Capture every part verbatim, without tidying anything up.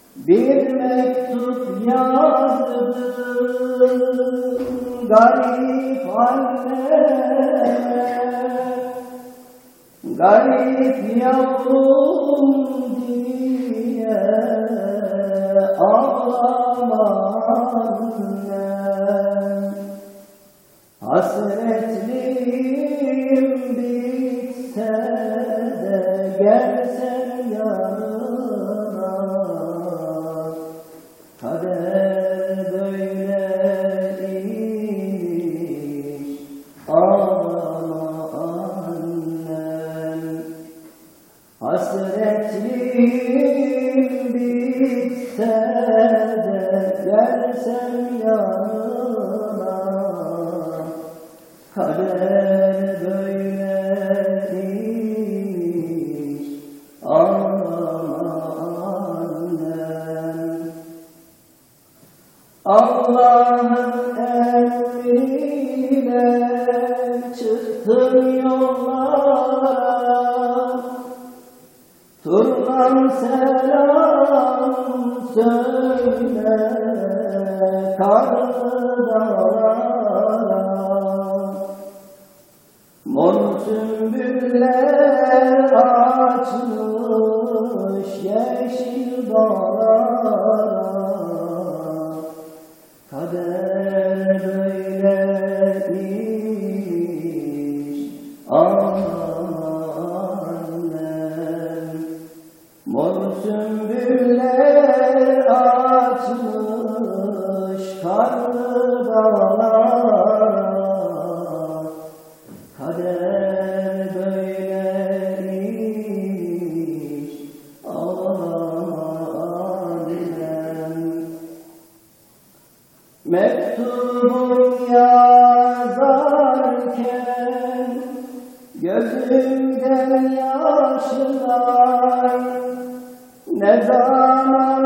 Bir mektup yazdım garip anneme, garip yavrum diye ağlama annem. Hasretliğim bitse de gelsen yanıma, kader böyleymiş ağlama annem. Hasretliğim bitse de gelsen yanıma, kader böyleymiş ağlama annem. Allah'ın emriyle çıktım yollara, Turhan selam söyle karlı dağlara. Mor sümbüller açmış yeşil dağlara, kader böyleymiş ağlama annem. Mor sümbüller açmış karlı dağlara, kader böyleymiş ağlama annem. Mektubum yazarken gözümden yaşlar, ne zaman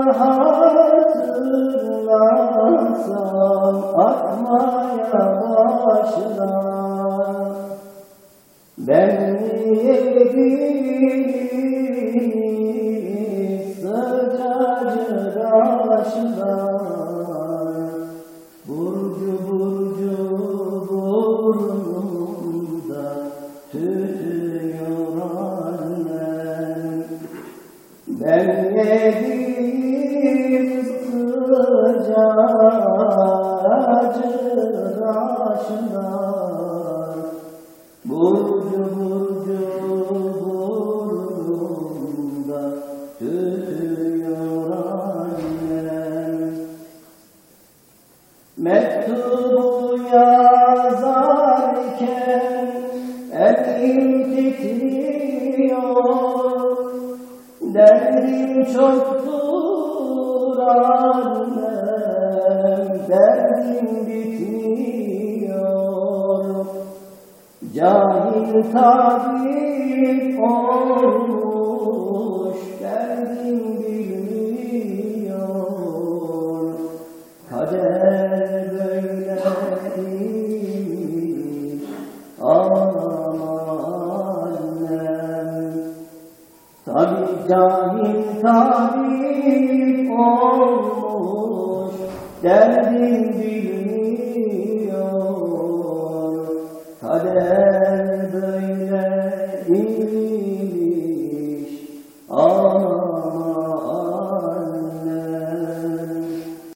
hatırlasam akmaya başlar. Ben yediğim sıcacık aşılar, burcu burcu burnumda tütüyor annem. Ben yediğim sıcacık aşılar, burcu burcu burnumda tütüyor annem. Mektubu yazarken elim titriyor, derdim çoktur annem, derdim bitmiyor. Cahil tabip olmuş, derdim bilmiyor. Kader böyleymiş ağlama annem. Tabi cahil tabip olmuş, derdim bilmiyor. Kader böyle